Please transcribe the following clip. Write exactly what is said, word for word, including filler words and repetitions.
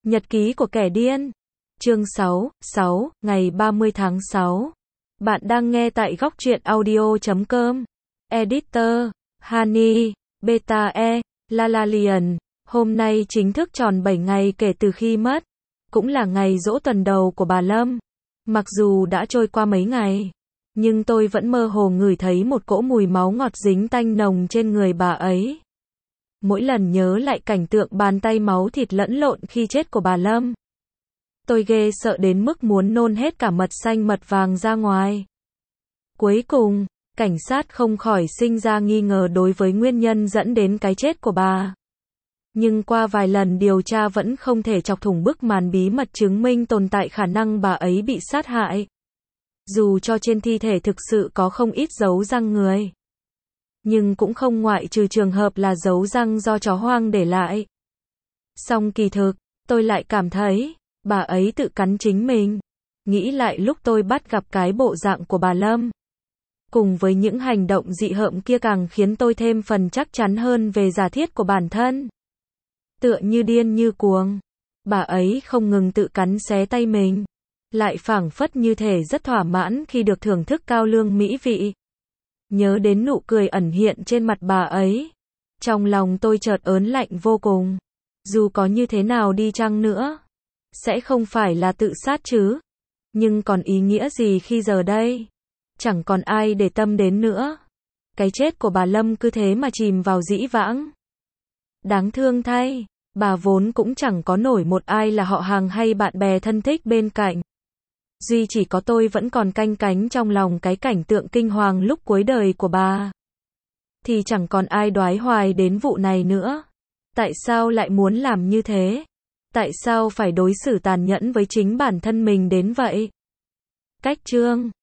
Nhật ký của kẻ điên. Chương sáu, sáu, ngày ba mươi tháng sáu. Bạn đang nghe tại góc truyện audio chấm com. Editor, Hani, Beta E, Lalalian. Hôm nay chính thức tròn bảy ngày kể từ khi mất. Cũng là ngày giỗ tuần đầu của bà Lâm. Mặc dù đã trôi qua mấy ngày, nhưng tôi vẫn mơ hồ ngửi thấy một cỗ mùi máu ngọt dính tanh nồng trên người bà ấy. Mỗi lần nhớ lại cảnh tượng bàn tay máu thịt lẫn lộn khi chết của bà Lâm, tôi ghê sợ đến mức muốn nôn hết cả mật xanh mật vàng ra ngoài. Cuối cùng, cảnh sát không khỏi sinh ra nghi ngờ đối với nguyên nhân dẫn đến cái chết của bà. Nhưng qua vài lần điều tra vẫn không thể chọc thủng bức màn bí mật chứng minh tồn tại khả năng bà ấy bị sát hại. Dù cho trên thi thể thực sự có không ít dấu răng người, nhưng cũng không ngoại trừ trường hợp là dấu răng do chó hoang để lại. Song kỳ thực, tôi lại cảm thấy, bà ấy tự cắn chính mình. Nghĩ lại lúc tôi bắt gặp cái bộ dạng của bà Lâm, cùng với những hành động dị hợm kia càng khiến tôi thêm phần chắc chắn hơn về giả thiết của bản thân. Tựa như điên như cuồng, bà ấy không ngừng tự cắn xé tay mình, lại phảng phất như thể rất thỏa mãn khi được thưởng thức cao lương mỹ vị. Nhớ đến nụ cười ẩn hiện trên mặt bà ấy, trong lòng tôi chợt ớn lạnh vô cùng. Dù có như thế nào đi chăng nữa, sẽ không phải là tự sát chứ. Nhưng còn ý nghĩa gì khi giờ đây chẳng còn ai để tâm đến nữa. Cái chết của bà Lâm cứ thế mà chìm vào dĩ vãng. Đáng thương thay, bà vốn cũng chẳng có nổi một ai là họ hàng hay bạn bè thân thích bên cạnh. Duy chỉ có tôi vẫn còn canh cánh trong lòng cái cảnh tượng kinh hoàng lúc cuối đời của bà. Thì chẳng còn ai đoái hoài đến vụ này nữa. Tại sao lại muốn làm như thế? Tại sao phải đối xử tàn nhẫn với chính bản thân mình đến vậy? Cách chương